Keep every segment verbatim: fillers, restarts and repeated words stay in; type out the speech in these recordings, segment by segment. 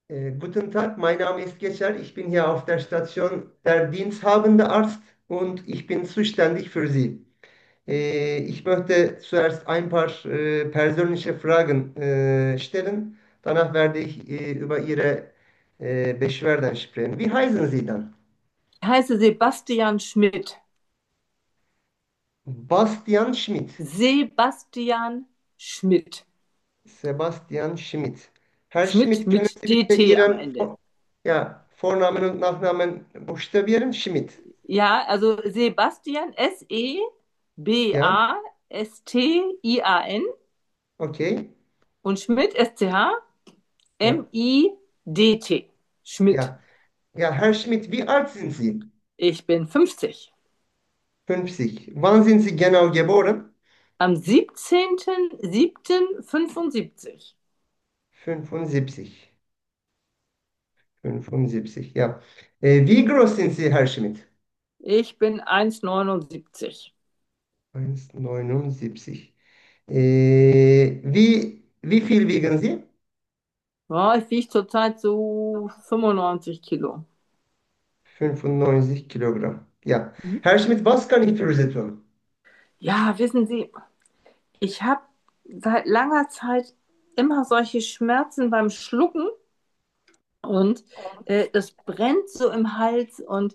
Äh, guten Tag, mein Name ist Geçer. Ich bin hier auf der Station der diensthabende Arzt und ich bin zuständig für Sie. Äh, ich möchte zuerst ein paar äh, persönliche Fragen äh, stellen. Danach werde ich äh, über Ihre äh, Beschwerden sprechen. Wie heißen Sie dann? Ich heiße Sebastian Schmidt. Bastian Schmidt. Sebastian Schmidt. Sebastian Schmidt. Herr Schmidt Schmidt, können mit Sie bitte D T am Ihren Ende. Vor- ja, Vornamen und Nachnamen buchstabieren? Schmidt. Ja, also Sebastian, Ja, S-E-B-A-S-T-I-A-N okay. und Schmidt, Ja, S-C-H-M-I-D-T. Schmidt. ja. Ja, Herr Schmidt, wie alt sind Sie? Ich bin fünfzig. fünfzig. Wann sind Sie genau geboren? Am siebzehnten siebten fünfundsiebzig. fünfundsiebzig. fünfundsiebzig, ja. Äh, wie groß sind Sie, Herr Schmidt? Ich bin eins Komma neunundsiebzig. eins Komma neunundsiebzig. Äh, wie, wie viel wiegen Sie? Ja, ich wiege zurzeit so fünfundneunzig Kilo. fünfundneunzig Kilogramm. Ja. Herr Schmidt, was kann ich für Sie tun? Ja, wissen Sie, ich habe seit langer Zeit immer solche Schmerzen beim Schlucken und äh, das brennt so im Hals und,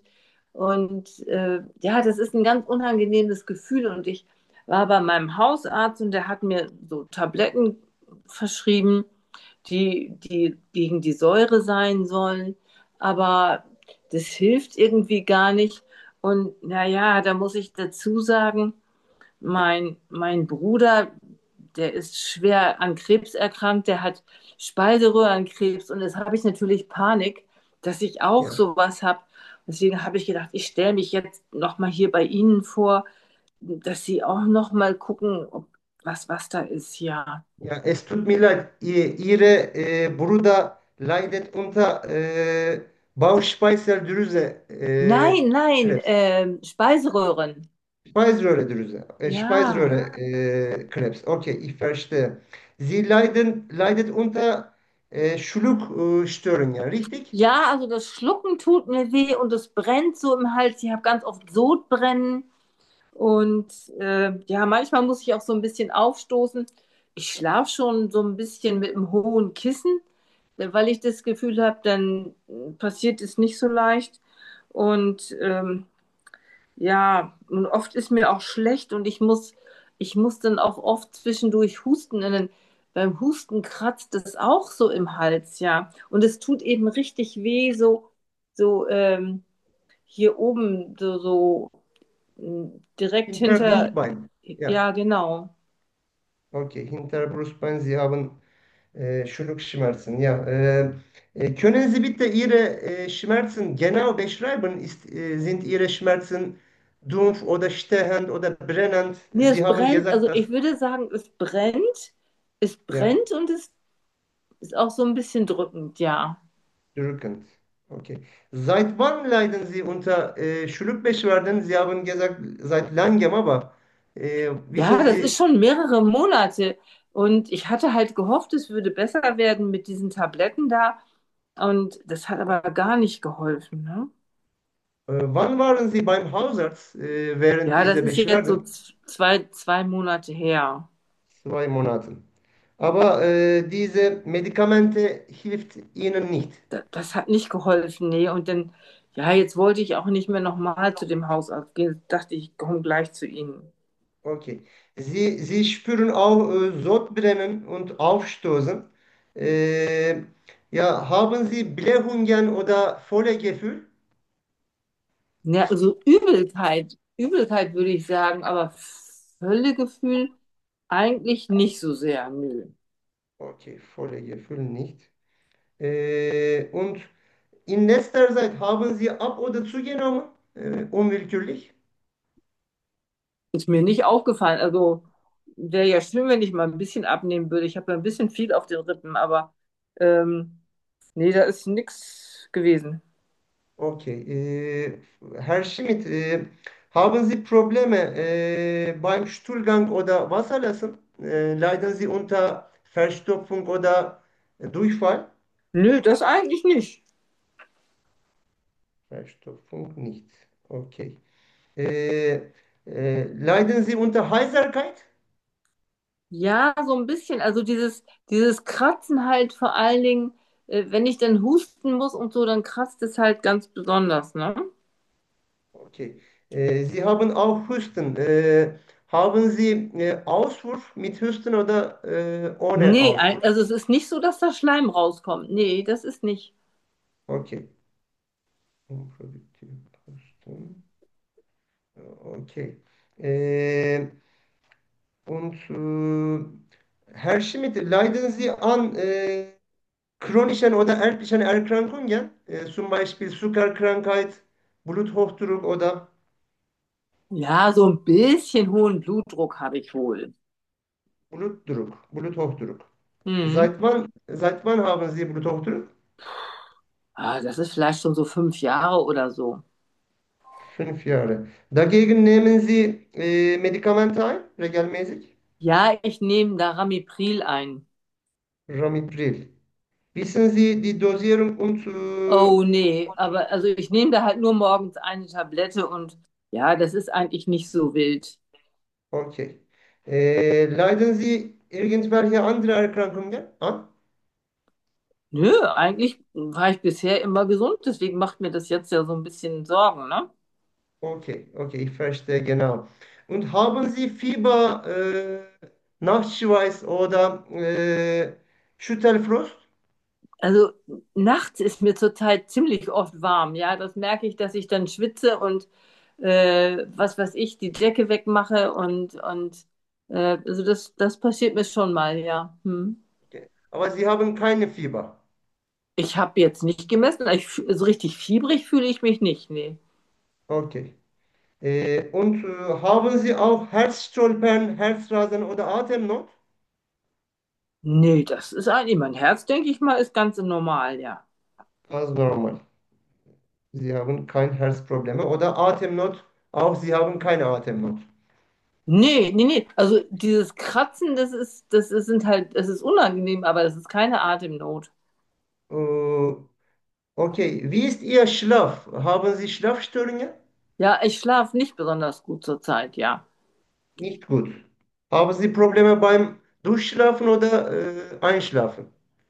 und äh, ja, das ist ein ganz unangenehmes Gefühl. Und ich war bei meinem Hausarzt und der hat mir so Tabletten verschrieben, die, die gegen die Säure sein sollen. Aber das hilft irgendwie gar nicht. Und naja, da muss ich dazu sagen, mein, mein Bruder, der ist schwer an Krebs erkrankt, der hat Speiseröhrenkrebs und jetzt habe ich natürlich Panik, dass ich auch Ja. sowas habe. Deswegen habe ich gedacht, ich stelle mich jetzt nochmal hier bei Ihnen vor, dass Sie auch nochmal gucken, ob, was, was da ist. Ja. Ja, es tut mir leid. I- Ihre äh, Bruder leidet unter äh, Bauchspeicheldrüse äh, Nein, nein, Krebs. ähm, Speiseröhren. Speiseröhredrüse, äh, Ja. Speiseröhre, äh, Krebs. Okay, ich verstehe. Sie leiden, leidet unter äh, Schluckstörungen, ja, richtig? Ja, also das Schlucken tut mir weh und es brennt so im Hals. Ich habe ganz oft Sodbrennen. Und äh, ja, manchmal muss ich auch so ein bisschen aufstoßen. Ich schlafe schon so ein bisschen mit einem hohen Kissen, äh, weil ich das Gefühl habe, dann äh, passiert es nicht so leicht. Und ähm, ja, und oft ist mir auch schlecht und ich muss, ich muss dann auch oft zwischendurch husten. Und dann, beim Husten kratzt es auch so im Hals, ja. Und es tut eben richtig weh, so, so ähm, hier oben, so, so mh, direkt Hinter hinter, Brustbein. Ja, ja, genau. okay, hinter Brustbein. Sie haben äh, Schluckschmerzen. Ja, äh, äh, können Sie bitte Ihre äh, Schmerzen genau beschreiben? Ist, äh, sind Ihre Schmerzen dumpf oder stechend oder brennend? Nee, Sie es haben brennt, gesagt, also dass ich würde sagen, es brennt, es ja, brennt und es ist auch so ein bisschen drückend, ja. drückend. Okay. Seit wann leiden Sie unter äh, Schluckbeschwerden? Sie haben gesagt, seit langem, aber äh, wissen Ja, das ist Sie, schon mehrere Monate und ich hatte halt gehofft, es würde besser werden mit diesen Tabletten da und das hat aber gar nicht geholfen, ne? äh, wann waren Sie beim Hausarzt äh, während Ja, das dieser ist jetzt so Beschwerden? z- zwei, zwei Monate her. Zwei Monaten. Aber äh, diese Medikamente hilft Ihnen nicht. Das, das hat nicht geholfen, nee. Und dann, ja, jetzt wollte ich auch nicht mehr nochmal zu dem Hausarzt gehen. Dachte ich, komme gleich zu Ihnen. Okay. Sie, Sie spüren auch äh, Sodbrennen und Aufstoßen. Äh, ja, haben Sie Blähungen oder Völlegefühl? Ja, also Übelkeit, Übelkeit würde ich sagen, aber Völlegefühl eigentlich nicht so sehr, nö. Okay, Völlegefühl nicht. Äh, und in letzter Zeit haben Sie ab oder zugenommen? Äh, unwillkürlich? Ist mir nicht aufgefallen. Also wäre ja schön, wenn ich mal ein bisschen abnehmen würde. Ich habe ja ein bisschen viel auf den Rippen, aber ähm, nee, da ist nichts gewesen. Okay. Äh, Herr Schmidt, äh, haben Sie Probleme äh, beim Stuhlgang oder Wasserlassen? Äh, leiden Sie unter Verstopfung oder Durchfall? Nö, das eigentlich nicht. Verstopfung nicht. Okay. Äh, äh, leiden Sie unter Heiserkeit? Ja, so ein bisschen. Also dieses, dieses Kratzen halt vor allen Dingen, äh, wenn ich dann husten muss und so, dann kratzt es halt ganz besonders, ne? Okay. Äh, Sie haben auch Husten. Äh, haben Sie äh, Auswurf mit Husten oder äh, ohne Nee, ein- Auswurf? also es ist nicht so, dass da Schleim rauskommt. Nee, das ist nicht. Okay. Unproduktiv Husten. Okay. Äh, und äh, Herr Schmidt, leiden Sie an äh, chronischen oder erheblichen Erkrankungen? Äh, zum Beispiel Zuckerkrankheit, Bluthochdruck oder Ja, so ein bisschen hohen Blutdruck habe ich wohl. Blutdruck, Bluthochdruck. Hm. Seit wann, seit wann haben Sie Bluthochdruck? Ah, das ist vielleicht schon so fünf Jahre oder so. Fünf Jahre. Dagegen nehmen Sie äh, Medikamente ein, regelmäßig? Ja, ich nehme da Ramipril ein. Ramipril. Wissen Sie die Dosierung und äh, Oh nee, aber also ich nehme da halt nur morgens eine Tablette und ja, das ist eigentlich nicht so wild. okay. Äh, leiden Sie irgendwelche andere Erkrankungen an? Nö, eigentlich war ich bisher immer gesund, deswegen macht mir das jetzt ja so ein bisschen Sorgen, ne? Okay, okay, ich verstehe genau. Und haben Sie Fieber, äh, Nachtschweiß oder äh, Schüttelfrost? Also nachts ist mir zurzeit ziemlich oft warm, ja, das merke ich, dass ich dann schwitze und äh, was weiß ich, die Decke wegmache und und äh, also das das passiert mir schon mal, ja. Hm. Okay. Aber Sie haben keine Fieber. Ich habe jetzt nicht gemessen, ich, fü- so richtig fiebrig fühle ich mich nicht, nee. Okay. Äh, und äh, haben Sie auch Herzstolpern, Herzrasen oder Atemnot? Nee, das ist eigentlich, mein Herz, denke ich mal, ist ganz normal, ja. Ganz normal. Sie haben keine Herzprobleme oder Atemnot. Auch Sie haben keine Atemnot. Nee, nee, nee. Also dieses Kratzen, das ist, das ist, sind halt, das ist unangenehm, aber das ist keine Atemnot. Äh, okay. Wie ist Ihr Schlaf? Haben Sie Schlafstörungen? Ja, ich schlafe nicht besonders gut zurzeit, ja. Nicht gut. Haben Sie Probleme beim Durchschlafen oder äh, Einschlafen?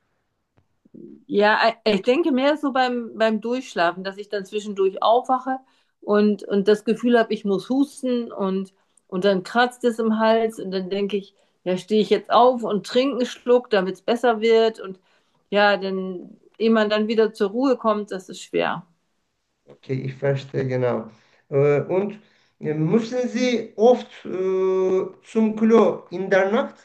Ja, äh, ich denke mehr so beim, beim Durchschlafen, dass ich dann zwischendurch aufwache und, und das Gefühl habe, ich muss husten und, und dann kratzt es im Hals und dann denke ich, ja, stehe ich jetzt auf und trinke einen Schluck, damit es besser wird und ja, dann, ehe man dann wieder zur Ruhe kommt, das ist schwer. Okay, ich verstehe genau. Äh, und äh, müssen Sie oft äh, zum Klo in der Nacht?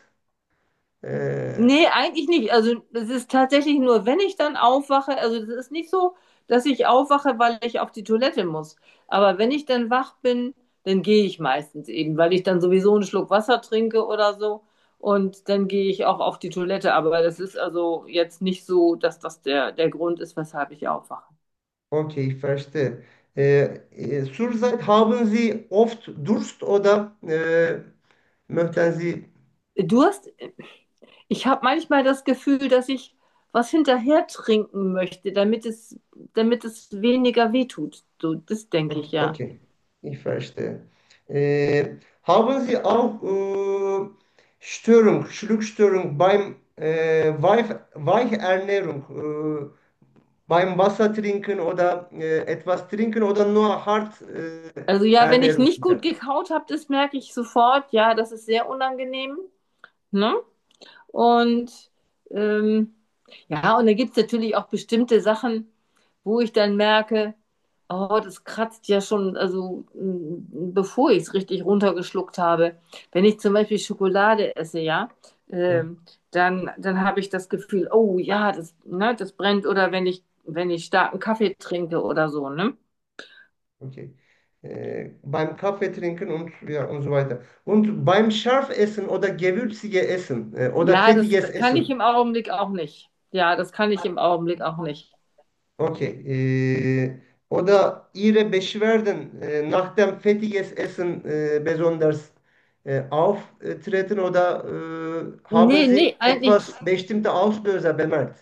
Äh, Nee, eigentlich nicht. Also es ist tatsächlich nur, wenn ich dann aufwache, also es ist nicht so, dass ich aufwache, weil ich auf die Toilette muss. Aber wenn ich dann wach bin, dann gehe ich meistens eben, weil ich dann sowieso einen Schluck Wasser trinke oder so. Und dann gehe ich auch auf die Toilette. Aber das ist also jetzt nicht so, dass das der, der Grund ist, weshalb ich aufwache. okay, ich verstehe. Äh, äh, zurzeit haben Sie oft Durst oder äh, möchten Sie? Du hast, ich habe manchmal das Gefühl, dass ich was hinterher trinken möchte, damit es, damit es weniger wehtut. So, das denke ich, ja. Okay, ich verstehe. Äh, haben Sie auch äh, Störung, Schluckstörung beim äh, Weich, Weichernährung, äh, beim Wasser trinken oder äh, etwas trinken oder nur hart äh, Also ja, wenn ich Ernährung? nicht gut gekaut habe, das merke ich sofort. Ja, das ist sehr unangenehm. Ne? Und ähm, ja, und da gibt es natürlich auch bestimmte Sachen, wo ich dann merke, oh, das kratzt ja schon, also m, bevor ich es richtig runtergeschluckt habe. Wenn ich zum Beispiel Schokolade esse, ja, Ja, ähm, dann, dann habe ich das Gefühl, oh ja, das, ne, das brennt. Oder wenn ich, wenn ich starken Kaffee trinke oder so, ne? okay. Äh, beim Kaffee trinken und ja und so weiter. Und beim Scharfessen oder gewürzige Essen äh, oder Ja, das fettiges kann ich Essen. im Augenblick auch nicht. Ja, das kann ich im Augenblick auch nicht. Okay. Äh, oder Ihre Beschwerden äh, nach dem fettiges Essen äh, besonders äh, auftreten oder äh, haben Nee, Sie nee, eigentlich, etwas bestimmte Auslöser bemerkt?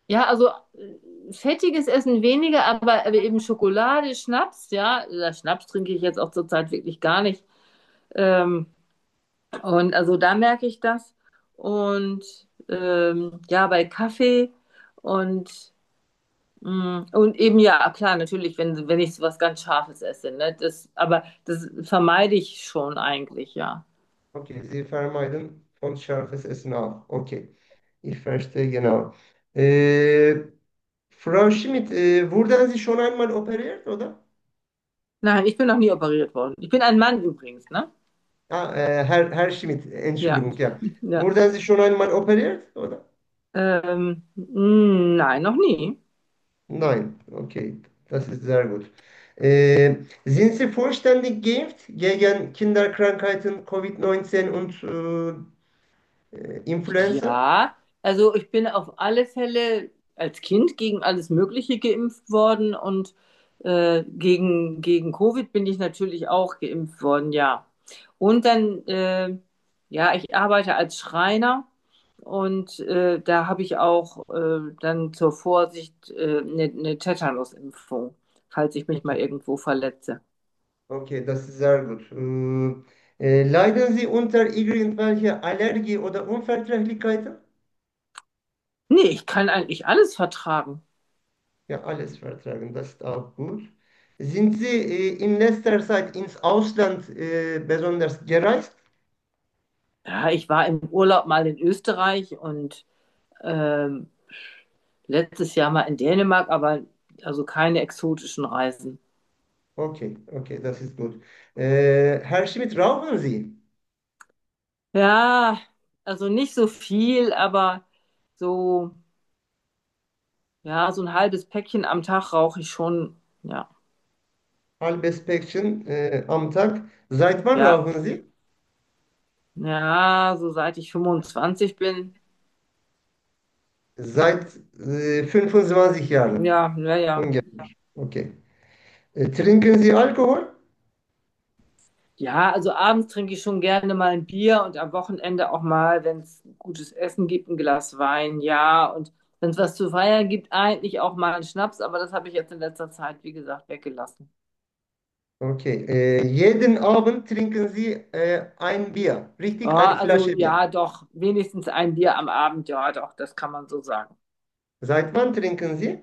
Ja, also äh, fettiges Essen weniger, aber, aber eben Schokolade, Schnaps, ja. Das Schnaps trinke ich jetzt auch zurzeit wirklich gar nicht. Ähm, und also da merke ich das. Und ähm, ja, bei Kaffee und, mh, und eben ja, klar, natürlich, wenn, wenn ich so was ganz Scharfes esse, ne? Das, aber das vermeide ich schon eigentlich, ja. Okay, Sie vermeiden von scharfes Essen auch. Okay, ich verstehe genau. Äh, Frau Schmidt, äh, wurden Sie schon einmal operiert, oder? Nein, ich bin noch nie operiert worden. Ich bin ein Mann übrigens, ne? Ah, äh, Herr, Herr Schmidt, Ja, Entschuldigung, ja. ja. Wurden Sie schon einmal operiert, oder? Ähm, mh, nein, noch nie. Nein, okay, das ist sehr gut. Äh, sind Sie vollständig geimpft gegen Kinderkrankheiten, Covid neunzehn und äh, äh, Influenza? Ja, also ich bin auf alle Fälle als Kind gegen alles Mögliche geimpft worden und äh, gegen, gegen Covid bin ich natürlich auch geimpft worden, ja. Und dann, äh, ja, ich arbeite als Schreiner und äh, da habe ich auch äh, dann zur Vorsicht äh, eine, eine Tetanusimpfung, falls ich mich mal Okay, irgendwo verletze. okay, das ist sehr gut. Äh, äh, leiden Sie unter irgendwelche Allergie oder Unverträglichkeiten? Nee, ich kann eigentlich alles vertragen. Ja, alles vertragen, das ist auch gut. Sind Sie äh, in letzter Zeit ins Ausland äh, besonders gereist? Ja, ich war im Urlaub mal in Österreich und ähm, letztes Jahr mal in Dänemark, aber also keine exotischen Reisen. Okay, okay, das ist gut. Äh, Herr Schmidt, rauchen Sie? Ja, also nicht so viel, aber so, ja, so ein halbes Päckchen am Tag rauche ich schon. Ja, Halbes Päckchen äh, am Tag. Seit wann ja, rauchen Sie? ja, so seit ich fünfundzwanzig bin. Seit äh, fünfundzwanzig Jahren Ja, ja, ja. ungefähr. Okay. Äh, trinken Sie Alkohol? Ja, also abends trinke ich schon gerne mal ein Bier und am Wochenende auch mal, wenn es gutes Essen gibt, ein Glas Wein, ja. Und wenn es was zu feiern gibt, eigentlich auch mal einen Schnaps, aber das habe ich jetzt in letzter Zeit, wie gesagt, weggelassen. Okay. Äh, jeden Abend trinken Sie äh, ein Bier. Richtig? Ja, Eine also Flasche Bier. ja, doch, wenigstens ein Bier am Abend, ja, doch, das kann man so sagen. Seit wann trinken Sie?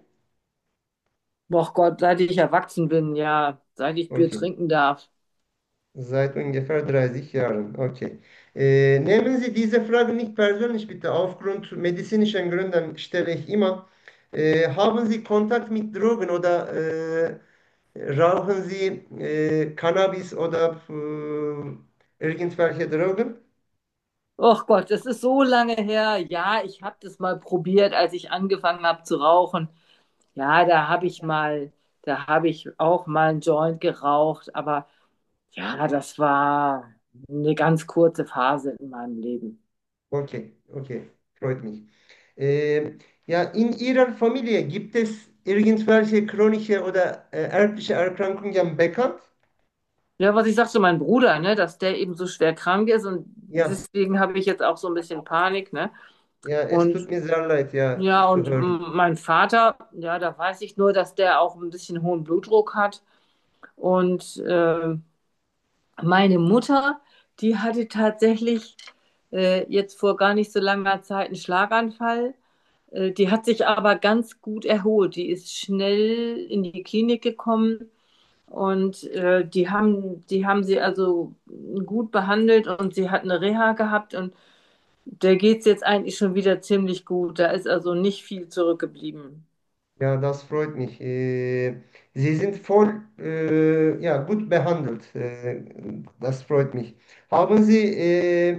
Boah Gott, seit ich erwachsen bin, ja, seit ich Bier Okay. trinken darf. Seit ungefähr dreißig Jahren. Okay. Äh, nehmen Sie diese Frage nicht persönlich bitte. Aufgrund medizinischen Gründen stelle ich immer. Äh, haben Sie Kontakt mit Drogen oder äh, rauchen Sie äh, Cannabis oder äh, irgendwelche Drogen? Och Gott, das ist so lange her. Ja, ich habe das mal probiert, als ich angefangen habe zu rauchen. Ja, da habe ich mal, da habe ich auch mal einen Joint geraucht, aber ja, das war eine ganz kurze Phase in meinem Leben. Okay, okay, freut mich. Äh, ja, in Ihrer Familie gibt es irgendwelche chronische oder äh, erbliche Erkrankungen bekannt? Ja, was ich sagte, mein Bruder, ne, dass der eben so schwer krank ist und Ja, deswegen habe ich jetzt auch so ein bisschen Panik, ne? ja, es Und tut mir sehr leid, ja, ja, zu und hören. mm, mein Vater, ja, da weiß ich nur, dass der auch ein bisschen hohen Blutdruck hat. Und äh, meine Mutter, die hatte tatsächlich äh, jetzt vor gar nicht so langer Zeit einen Schlaganfall. Äh, die hat sich aber ganz gut erholt. Die ist schnell in die Klinik gekommen und äh, die haben, die haben sie also gut behandelt und sie hat eine Reha gehabt und der geht es jetzt eigentlich schon wieder ziemlich gut. Da ist also nicht viel zurückgeblieben. Ja, das freut mich. Äh, Sie sind voll, äh, ja, gut behandelt. Äh, das freut mich. Haben Sie äh,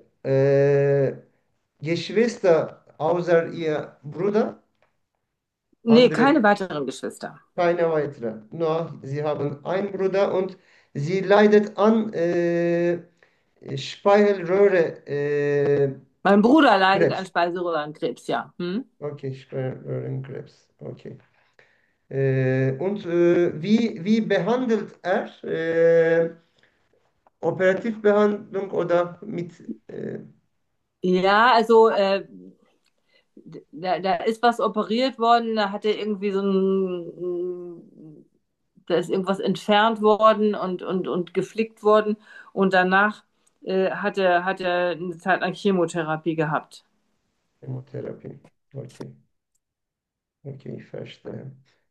äh, Geschwister außer Ihr Bruder? Nee, Andere, keine weiteren Geschwister. keine weitere. Nur Sie haben einen Bruder und sie leidet an äh, Speiseröhre äh, Mein Bruder leidet an Krebs. Speiseröhrenkrebs, ja. Hm? Okay, Speiseröhrenkrebs. Okay. Äh, und äh, wie, wie behandelt er? Äh, Operativbehandlung oder mit... Äh, Ja, also äh, da, da ist was operiert worden, da hat er irgendwie so ein, da ist irgendwas entfernt worden und, und, und geflickt worden und danach äh, hat er, hat er eine Zeit lang Chemotherapie gehabt. Chemotherapie. Okay, okay, ich verstehe.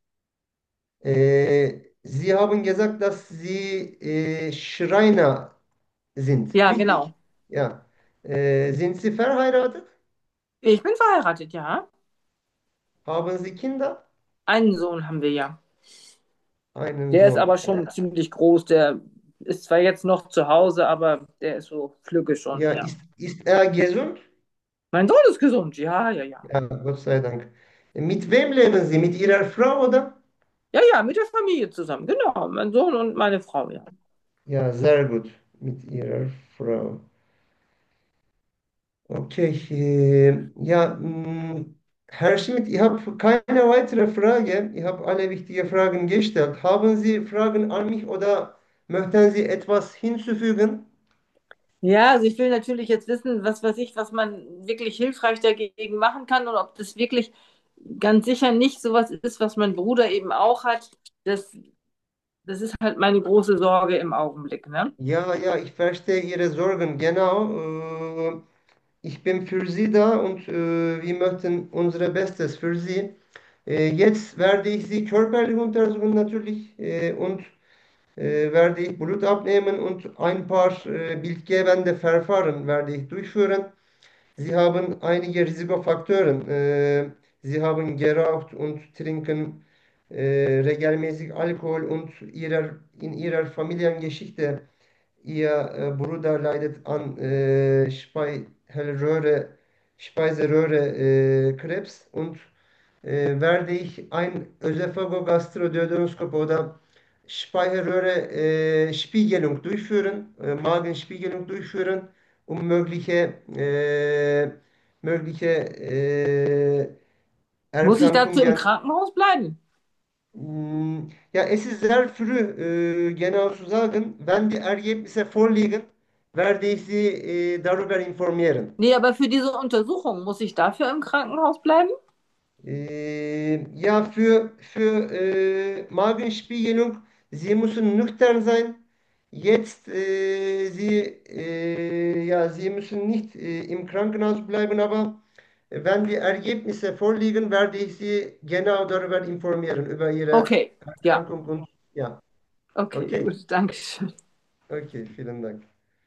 Äh, Sie haben gesagt, dass Sie äh, Schreiner sind, Ja, richtig? genau. Ja. Äh, sind Sie verheiratet? Ich bin verheiratet, ja. Haben Sie Kinder? Einen Sohn haben wir ja. Einen Der ist Sohn. aber schon ziemlich groß. Der ist zwar jetzt noch zu Hause, aber der ist so flügge schon, Ja, ja. ist, ist er gesund? Mein Sohn ist gesund, ja, ja, ja. Ja, Gott sei Dank. Mit wem leben Sie? Mit Ihrer Frau, oder? Ja, ja, mit der Familie zusammen, genau. Mein Sohn und meine Frau, ja. Ja, sehr gut. Mit Ihrer Frau. Okay. Äh, ja, mh, Herr Schmidt, ich habe keine weitere Frage. Ich habe alle wichtigen Fragen gestellt. Haben Sie Fragen an mich oder möchten Sie etwas hinzufügen? Ja, also ich will natürlich jetzt wissen, was weiß ich, was man wirklich hilfreich dagegen machen kann und ob das wirklich ganz sicher nicht sowas ist, was mein Bruder eben auch hat. Das, das ist halt meine große Sorge im Augenblick, ne? Ja, ja, ich verstehe Ihre Sorgen. Genau. Äh, ich bin für Sie da und äh, wir möchten unser Bestes für Sie. Äh, jetzt werde ich Sie körperlich untersuchen natürlich äh, und äh, werde ich Blut abnehmen und ein paar äh, bildgebende Verfahren werde ich durchführen. Sie haben einige Risikofaktoren. Äh, Sie haben geraucht und trinken äh, regelmäßig Alkohol und ihrer, in Ihrer Familiengeschichte, Ihr äh, Bruder leidet an äh, Speiseröhre, Speiseröhre äh, Krebs und äh, werde ich ein Ösophagogastroduodenskop oder Speiseröhre äh, Spiegelung durchführen, äh, Magenspiegelung durchführen, um mögliche, äh, mögliche äh, Muss ich dazu im Erkrankungen. Krankenhaus bleiben? Mm, Ja, es ist sehr früh, äh, genau zu sagen. Wenn die Ergebnisse vorliegen, werde ich Sie äh, darüber informieren. Nee, aber für diese Untersuchung muss ich dafür im Krankenhaus bleiben? Äh, ja, für, für äh, Magenspiegelung, Sie müssen nüchtern sein. Jetzt, äh, Sie, äh, ja, Sie müssen nicht äh, im Krankenhaus bleiben, aber wenn die Ergebnisse vorliegen, werde ich Sie genau darüber informieren, über Ihre Okay, ja. Erkrankung und ja, Okay, okay, gut, danke schön. okay, vielen Dank.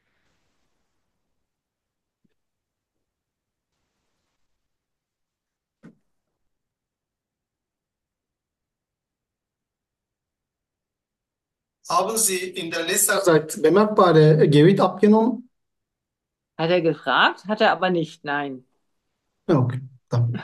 Haben Sie in der letzten Zeit bemerkbare Gewicht abgenommen? Hat er gefragt? Hat er aber nicht, nein. Ja, okay, dann.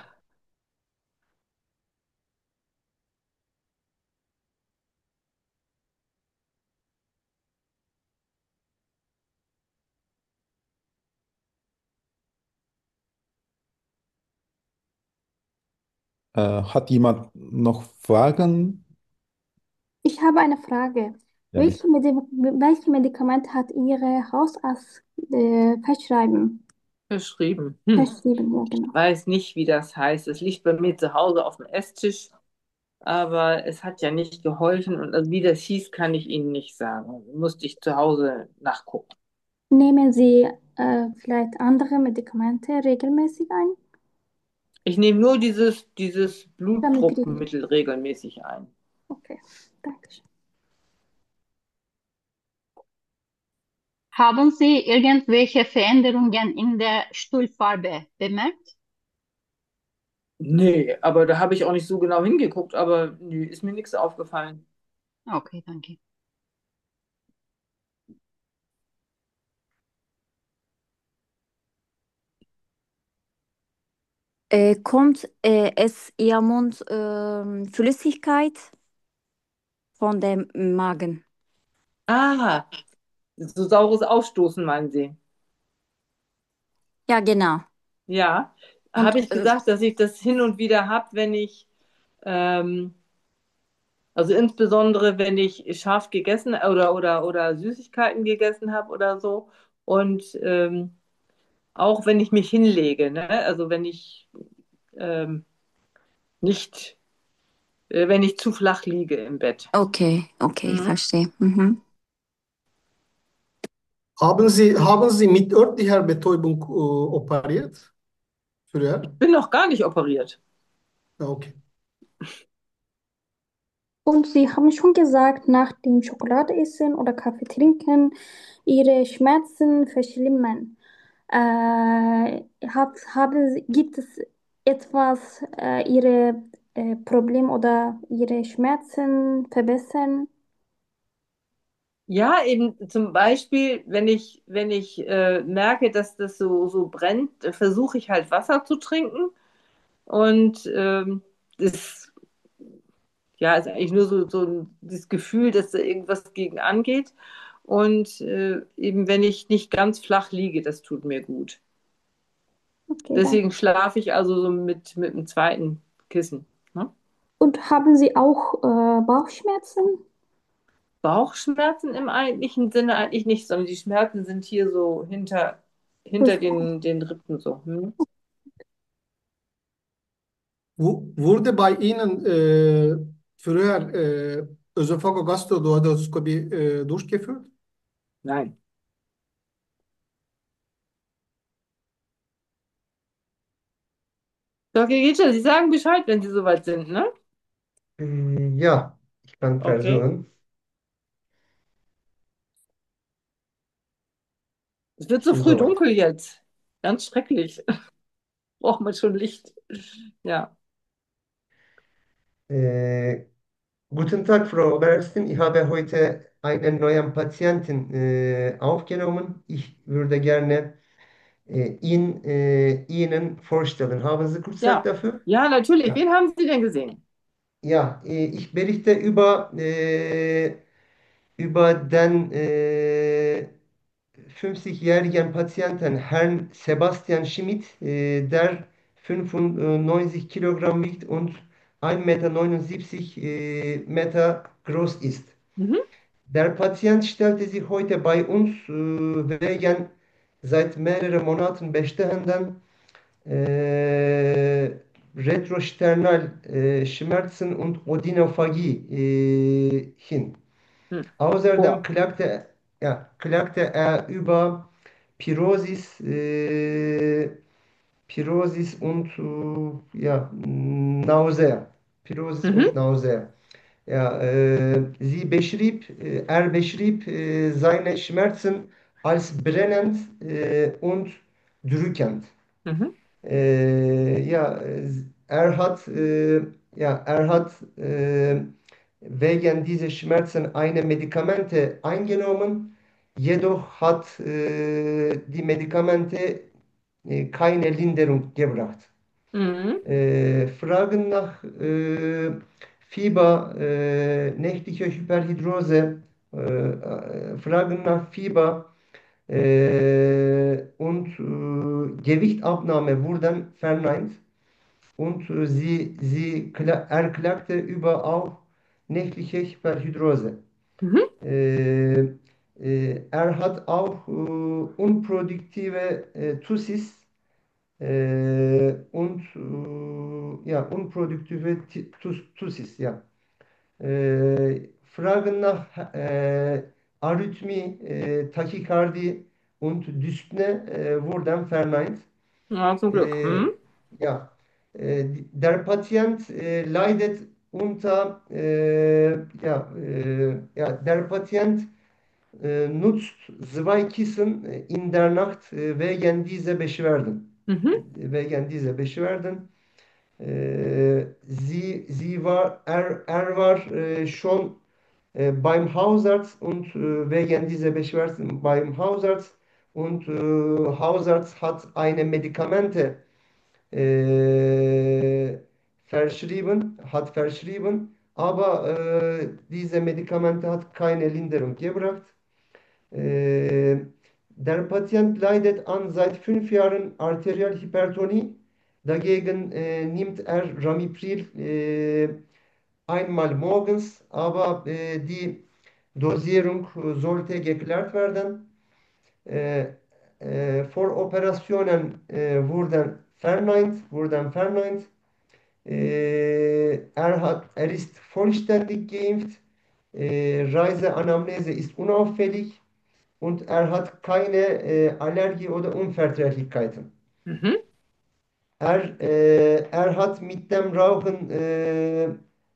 Äh, hat jemand noch Fragen? Ich habe eine Frage. Ja, bitte. Welche, Medi welche Medikamente hat Ihre Hausarzt äh, verschreiben? Verschrieben. Hm. Verschrieben, ja, genau. Weiß nicht, wie das heißt. Es liegt bei mir zu Hause auf dem Esstisch, aber es hat ja nicht geholfen und also wie das hieß, kann ich Ihnen nicht sagen. Musste ich zu Hause nachgucken. Nehmen Sie äh, vielleicht andere Medikamente regelmäßig ein? Ich nehme nur dieses, dieses Damit Blutdruckmittel regelmäßig ein. Okay, danke schön. Haben Sie irgendwelche Veränderungen in der Stuhlfarbe bemerkt? Nee, aber da habe ich auch nicht so genau hingeguckt, aber nee, ist mir nichts aufgefallen. Okay, danke. Äh, kommt äh, es Ihr Mund ähm, Flüssigkeit von dem Magen? Ah, so saures Ausstoßen, meinen Sie? Ja, genau. Ja, habe Und ich äh, gesagt, dass ich das hin und wieder habe, wenn ich, ähm, also insbesondere wenn ich scharf gegessen oder, oder, oder Süßigkeiten gegessen habe oder so. Und ähm, auch wenn ich mich hinlege, ne? Also wenn ich ähm, nicht, äh, wenn ich zu flach liege im Bett. Okay, okay, ich Mhm. verstehe. Mhm. Haben Sie, haben Sie mit örtlicher Betäubung äh, operiert früher? Bin noch gar nicht operiert. Ja, okay. Und Sie haben schon gesagt, nach dem Schokoladeessen oder Kaffee trinken, Ihre Schmerzen verschlimmen. Äh, hat, haben, Sie- gibt es etwas, äh, Ihre äh, Probleme oder Ihre Schmerzen verbessern? Ja, eben zum Beispiel, wenn ich, wenn ich äh, merke, dass das so, so brennt, äh, versuche ich halt Wasser zu trinken. Und ähm, das ja, ist eigentlich nur so, so ein, dieses Gefühl, dass da irgendwas gegen angeht. Und äh, eben, wenn ich nicht ganz flach liege, das tut mir gut. Okay, danke. Deswegen schlafe ich also so mit, mit einem zweiten Kissen. Ne? Und haben Sie auch äh, Bauchschmerzen? Bauchschmerzen im eigentlichen Sinne eigentlich nicht, sondern die Schmerzen sind hier so hinter, hinter Brust- den, den Rippen so. Hm? Wu- Wurde bei Ihnen äh, früher äh, Ösophagogastroduodenoskopie äh, durchgeführt? Nein. Doktor Gietscher, Sie sagen Bescheid, wenn Sie soweit sind, ne? Äh, ja, ich kann Okay. versuchen. Es wird Ich so bin früh soweit. dunkel jetzt. Ganz schrecklich. Braucht man schon Licht. Ja. Äh, Guten Tag, Frau Oberärztin. Ich habe heute einen neuen Patienten äh, aufgenommen. Ich würde gerne äh, ihn, äh, Ihnen vorstellen. Haben Sie kurz Zeit Ja. dafür? Ja, natürlich. Ja, Wen haben Sie denn gesehen? ja äh, ich berichte über, äh, über den äh, fünfzigjährigen Patienten Herrn Sebastian Schmidt, äh, der fünfundneunzig Kilogramm wiegt und ein Meter neunundsiebzig äh, Meter groß ist. Mhm. Der Patient stellte sich heute bei uns äh, wegen seit mehreren Monaten bestehenden äh, retrosternal äh, Schmerzen und Odynophagie äh, hin. Hm. Außerdem Vor. klagte, ja, klagte er über Pirosis, äh, Pirosis und äh, ja, Nausea. Pirosis und Mhm. Nausea. Ja, äh, sie beschrieb, äh, er beschrieb äh, seine Schmerzen als brennend äh, und drückend. Mhm. Äh, ja, er hat, äh, ja, er hat äh, wegen dieser Schmerzen eine Medikamente eingenommen, jedoch hat äh, die Medikamente äh, keine Linderung gebracht. Mhm. Äh, Fragen nach äh, Fieber, äh, nächtlicher Hyperhidrose, äh, äh, Fragen nach Fieber äh, und äh, Gewichtabnahme wurden verneint und äh, sie, sie kla- er klagte über auch nächtliche Hyperhidrose. Mhm. Äh, äh, Er hat auch äh, unproduktive äh, Tussis äh, und äh, ja, unproduktive Ti- Tus Tussis, ja. Äh, Fragen nach äh, Arrhythmie, äh, Tachykardie und Dyspne äh, wurden verneint. Ja, zum Glück. Äh, Mhm. ja, äh, Der Patient äh, leidet unter, äh, ja, äh, ja, der Patient äh, nutzt zwei Kissen äh, in der Nacht äh, wegen dieser Beschwerden. Mhm. Wegen dieser Beschwerden. Äh, sie, sie war, er, er war äh, schon äh, beim Hausarzt und äh, wegen dieser Beschwerden beim Hausarzt und äh, Hausarzt hat eine Medikamente äh, verschrieben, hat verschrieben, aber äh, diese Medikamente hat keine Linderung gebracht. Äh, Der Patient leidet an seit fünf Jahren Arterialhypertonie. Dagegen äh, nimmt er Ramipril äh, einmal morgens, aber äh, die Dosierung äh, sollte geklärt werden. Äh, äh, Vor Operationen äh, wurden verneint, wurden verneint. Äh, er hat, er ist vollständig geimpft. Äh, Reiseanamnese ist unauffällig und er hat keine äh, Allergie oder Unverträglichkeiten. Mhm. Er, äh, er hat mit dem Rauchen, äh,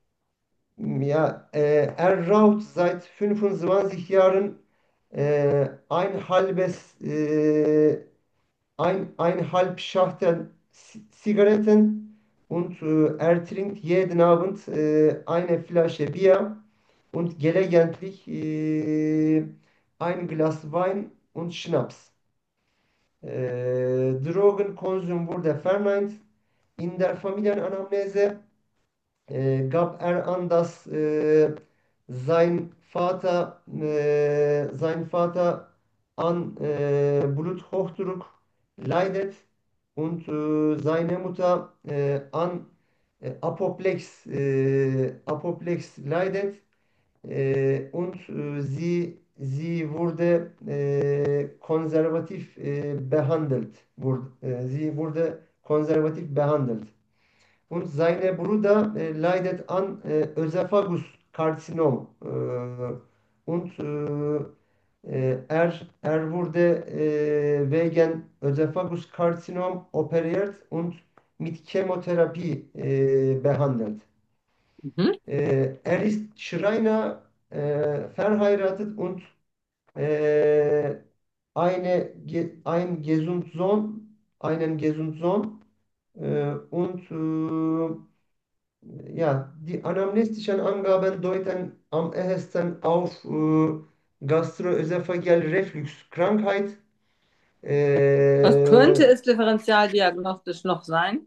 ja, äh, er raucht seit fünfundzwanzig Jahren äh, ein halbes, äh, ein, ein halb Schachtel Si- Zigaretten und äh, er trinkt jeden Abend äh, eine Flasche Bier und gelegentlich äh, ein Glas Wein und Schnaps. Äh, Drogenkonsum wurde verneint. In der Familienanamnese äh, gab er an, dass äh, sein Vater, äh, sein Vater an äh, Bluthochdruck leidet und äh, seine Mutter äh, an äh, Apoplex, äh, Apoplex leidet äh, und äh, sie, sie wurde äh, konservativ äh, behandelt. Wurde, äh, sie wurde konservativ behandelt. Und sein Bruder äh, leidet an äh, Ösophagus-Karzinom. Äh, und äh, äh, er, er wurde äh, wegen Ösophagus-Karzinom operiert und mit Chemotherapie äh, behandelt. Mhm. Äh, er ist Schreiner, äh, verheiratet und äh, eine, Ge- ein Gesundsohn, einen Gesundsohn äh, und äh, ja, die anamnestischen Angaben deuten am ehesten auf äh, Gastroesophageal Reflux-Krankheit Was könnte äh, es differentialdiagnostisch noch sein?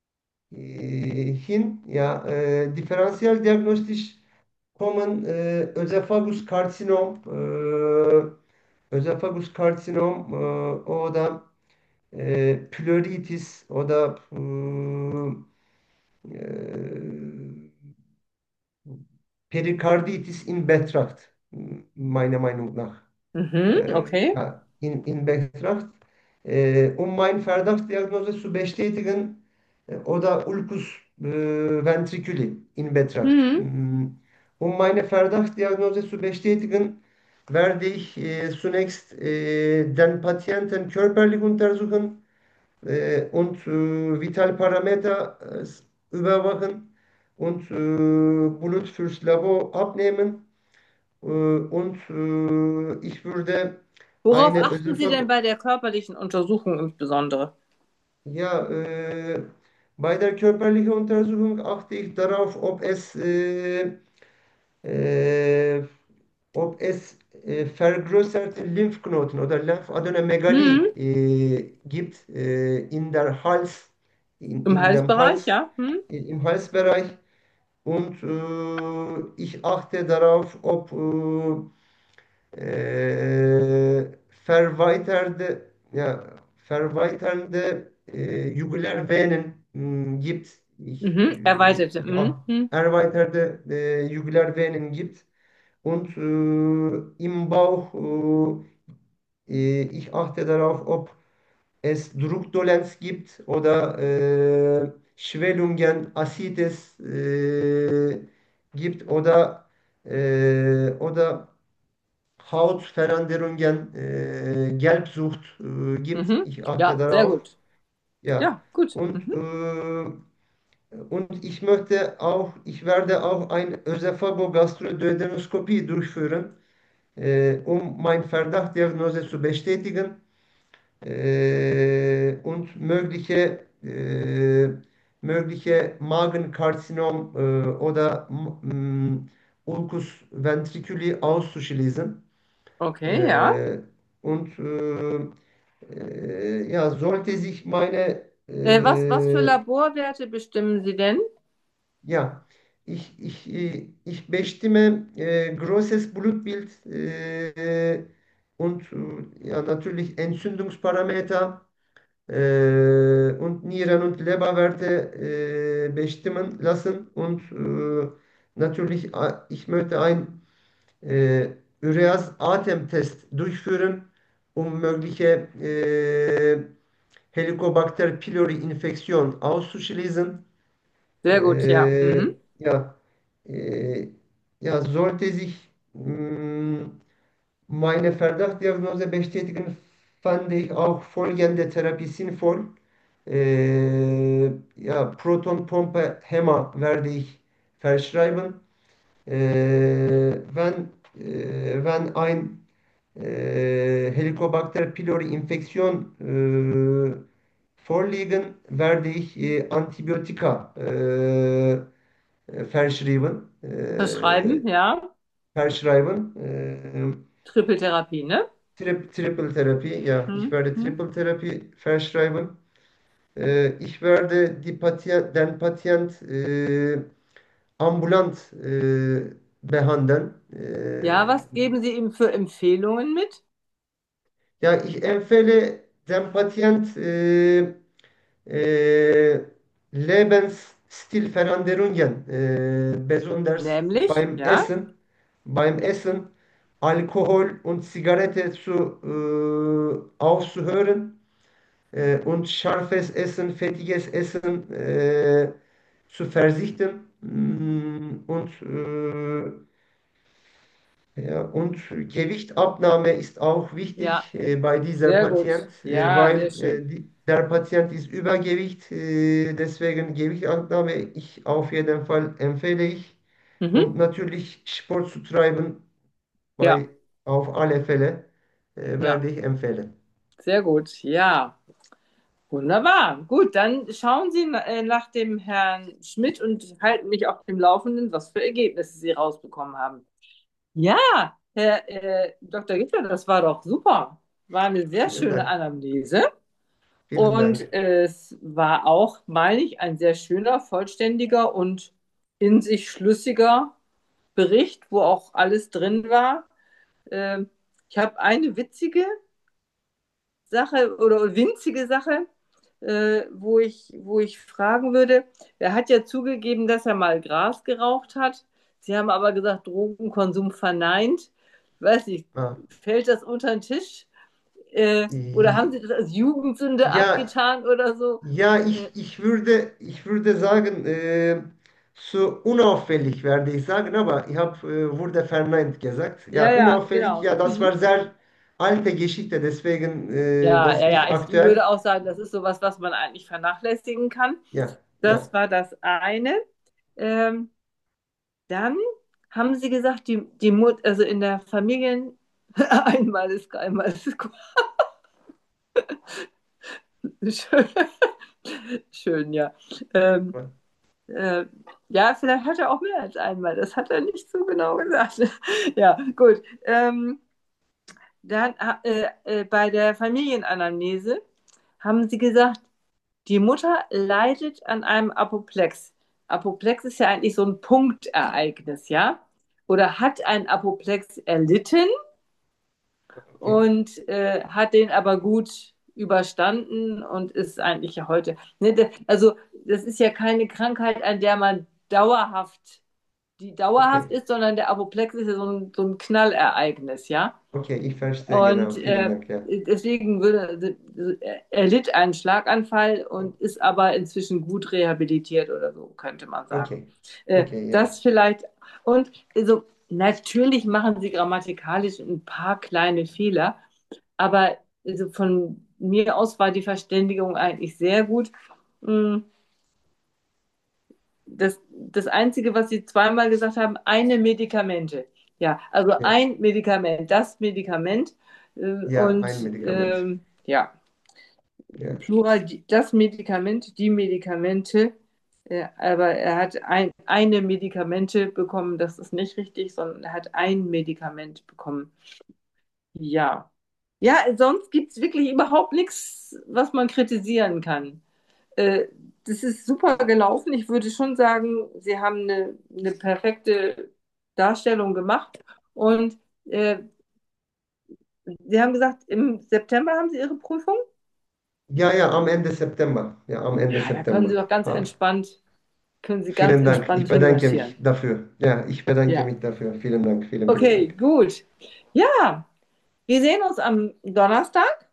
äh, hin. Ja, äh, differenzialdiagnostisch kommen äh, Ösophagus-Karzinom, äh, Ösophagus-Karzinom äh, oder äh, Pleuritis oder äh, äh, Perikarditis in Betracht, meiner Meinung nach. Mhm, Äh, okay. ja, in, in Betracht. Äh, um meine Verdachtsdiagnose zu bestätigen, äh, oder Ulcus äh, ventriculi in Betracht. Mhm. Mm, Um meine Verdachtsdiagnose zu bestätigen, werde ich äh, zunächst äh, den Patienten körperlich untersuchen äh, und äh, Vitalparameter äh, überwachen und äh, Blut fürs Labor abnehmen. Äh, und äh, ich würde Worauf eine achten Sie denn Ösophagus, bei der körperlichen Untersuchung insbesondere? ja, äh, bei der körperlichen Untersuchung achte ich darauf, ob es, äh, äh, ob es äh, vergrößerte Lymphknoten oder Lymphadenomegalie Mhm. äh, gibt äh, in der Hals, in, Im in dem Halsbereich, Hals, ja? Mhm. im Halsbereich. Und äh, ich achte darauf, ob äh, äh, verweiterte, ja, verweiternde äh, Jugularvenen mh, gibt. Ich, Mhm. äh, Erweiterte. ich Mhm. ach- Mhm. erweiterte äh, Jugularvenen gibt. Und äh, im Bauch, äh, äh, ich achte darauf, ob es Druckdolenz gibt oder äh, Schwellungen, Ascites äh, gibt oder, äh, oder Hautveränderungen, äh, Gelbsucht äh, gibt. Mhm. Ich achte Ja, sehr darauf. gut. Ja. Ja, gut. Und, Mhm. äh, und ich möchte auch, ich werde auch eine Ösophagogastroduodenoskopie durchführen, äh, um meine Verdachtdiagnose zu bestätigen äh, und mögliche, äh, mögliche Magenkarzinom äh, oder m- Ulcus ventriculi auszuschließen. Okay, ja. Äh, und äh, äh, ja, sollte sich meine, Äh, was, was für äh, Laborwerte bestimmen Sie denn? ja, ich, ich, äh, ich bestimme äh, großes Blutbild äh, und äh, ja, natürlich Entzündungsparameter äh, und Nieren- und Leberwerte äh, bestimmen lassen und äh, natürlich, äh, ich möchte ein äh, Ureas-Atemtest durchführen, um mögliche äh, Helicobacter pylori Infektion auszuschließen. Sehr gut, ja. Äh, Mhm. ja, äh, ja, sollte sich mh, meine Verdachtdiagnose bestätigen, fand ich auch folgende Therapie sinnvoll. Äh, ja, Protonpumpe Hema werde ich verschreiben. Äh, wenn, äh, wenn ein äh, Helicobacter pylori Infektion äh, vorliegen, werde ich äh, Antibiotika äh, verschrieben. Äh, Verschreiben, ja. verschreiben. Äh, Trippeltherapie, ne? Trip, Triple Therapie, ja, ich werde Mhm. Triple Therapie verschreiben. Äh, ich werde die Patient, den Patient äh, ambulant äh, behandeln. Ja, Äh, was geben Sie ihm für Empfehlungen mit? ja, ich empfehle dem Patient äh, äh, Lebensstilveränderungen, äh, besonders Nämlich, beim ja, Essen, beim Essen Alkohol und Zigarette zu, äh, aufzuhören äh, und scharfes Essen, fettiges Essen äh, zu verzichten. Mm, Und äh, ja, und Gewichtabnahme ist auch ja, wichtig äh, bei dieser sehr gut. Patient, äh, Ja, sehr weil äh, schön. die, der Patient ist Übergewicht, äh, deswegen Gewichtabnahme ich auf jeden Fall empfehle ich. Mhm. Und natürlich Sport zu treiben, Ja, bei, auf alle Fälle äh, ja, werde ich empfehlen. sehr gut. Ja, wunderbar. Gut, dann schauen Sie na- äh, nach dem Herrn Schmidt und halten mich auf dem Laufenden, was für Ergebnisse Sie rausbekommen haben. Ja, Herr äh, Doktor Gitter, das war doch super. War eine sehr Vielen schöne Dank. Anamnese. Vielen Und Dank. es war auch, meine ich, ein sehr schöner, vollständiger und in sich schlüssiger Bericht, wo auch alles drin war. Ähm, ich habe eine witzige Sache oder winzige Sache, äh, wo ich, wo ich fragen würde. Er hat ja zugegeben, dass er mal Gras geraucht hat. Sie haben aber gesagt, Drogenkonsum verneint. Weiß nicht, Ah, fällt das unter den Tisch? Äh, oder haben Sie das als Jugendsünde ja, abgetan oder so? ja, Äh, ich, ich würde, ich würde sagen, äh, so unauffällig werde ich sagen, aber ich habe äh, wurde verneint gesagt. ja, Ja, ja, unauffällig, genau. ja, das Mhm. war sehr alte Geschichte, deswegen äh, Ja, das ja, nicht ja. Ich würde aktuell. auch sagen, das ist sowas, was man eigentlich vernachlässigen kann. Ja, Das ja, war das eine. Ähm, Dann haben sie gesagt, die, die Mut, also in der Familien, einmal ist einmal ist gut. Schön, schön ja. Ähm, äh, ja, vielleicht hat er auch mehr als einmal. Das hat er nicht so genau gesagt. Ja, gut. Ähm, dann äh, äh, bei der Familienanamnese haben sie gesagt, die Mutter leidet an einem Apoplex. Apoplex ist ja eigentlich so ein Punktereignis, ja? Oder hat ein Apoplex erlitten okay, und äh, hat den aber gut überstanden und ist eigentlich ja heute. Ne, de- also, das ist ja keine Krankheit, an der man dauerhaft, die dauerhaft okay, ist, sondern der Apoplex ist ja so ein, so ein Knallereignis, ja? okay, ich verstehe genau, Und vielen äh, Dank, ja. deswegen würde, er litt einen Schlaganfall und ist aber inzwischen gut rehabilitiert oder so, könnte man sagen. Okay, Äh, okay, ja, das vielleicht. Und also, natürlich machen sie grammatikalisch ein paar kleine Fehler, aber also von mir aus war die Verständigung eigentlich sehr gut. Mm, Das, das Einzige, was Sie zweimal gesagt haben, eine Medikamente. Ja, also ja, ein Medikament, das Medikament äh, ja, ein und Medikament, ähm, ja, ja, Plural, die- das Medikament, die Medikamente, äh, aber er hat ein, eine Medikamente bekommen, das ist nicht richtig, sondern er hat ein Medikament bekommen. Ja. Ja, sonst gibt es wirklich überhaupt nichts, was man kritisieren kann. Äh, Das ist super gelaufen. Ich würde schon sagen, Sie haben eine, eine perfekte Darstellung gemacht. Und äh, Sie haben gesagt, im September haben Sie Ihre Prüfung? ja, ja, am Ende September, ja, am Ende Ja, da können Sie September. doch ganz Ah, entspannt, können Sie ganz vielen Dank, ich entspannt bedanke hinmarschieren. mich dafür. Ja, ich bedanke Ja. mich dafür. Vielen Dank, vielen, vielen Okay, Dank. gut. Ja, wir sehen uns am Donnerstag.